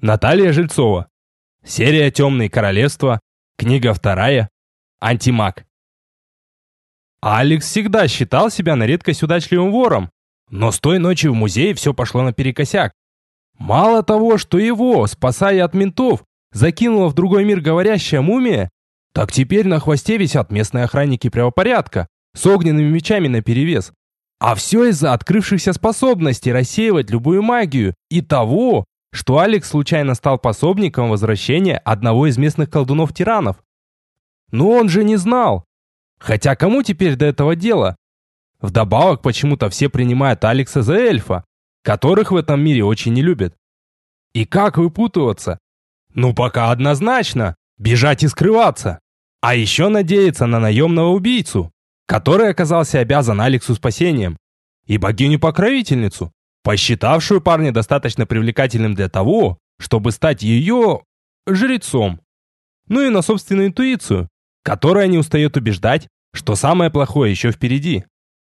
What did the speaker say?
Наталья Жильцова. Серия «Темные королевства». Книга 2. Антимаг. Алекс всегда считал себя на редкость удачливым вором, но с той ночи в музее все пошло наперекосяк. Мало того, что его, спасая от ментов, закинула в другой мир говорящая мумия, так теперь на хвосте висят местные охранники правопорядка с огненными мечами наперевес. А все из-за открывшихся способностей рассеивать любую магию и того, что Алекс случайно стал пособником возвращения одного из местных колдунов-тиранов. Но он же не знал. Хотя кому теперь до этого дела? Вдобавок почему-то все принимают Алекса за эльфа, которых в этом мире очень не любят. И как выпутываться? Ну пока однозначно, бежать и скрываться. А еще надеяться на наемного убийцу, который оказался обязан Алексу спасением. И богиню-покровительницу, посчитавшую парня достаточно привлекательным для того, чтобы стать ее жрецом. Ну и на собственную интуицию, которая не устает убеждать, что самое плохое еще впереди.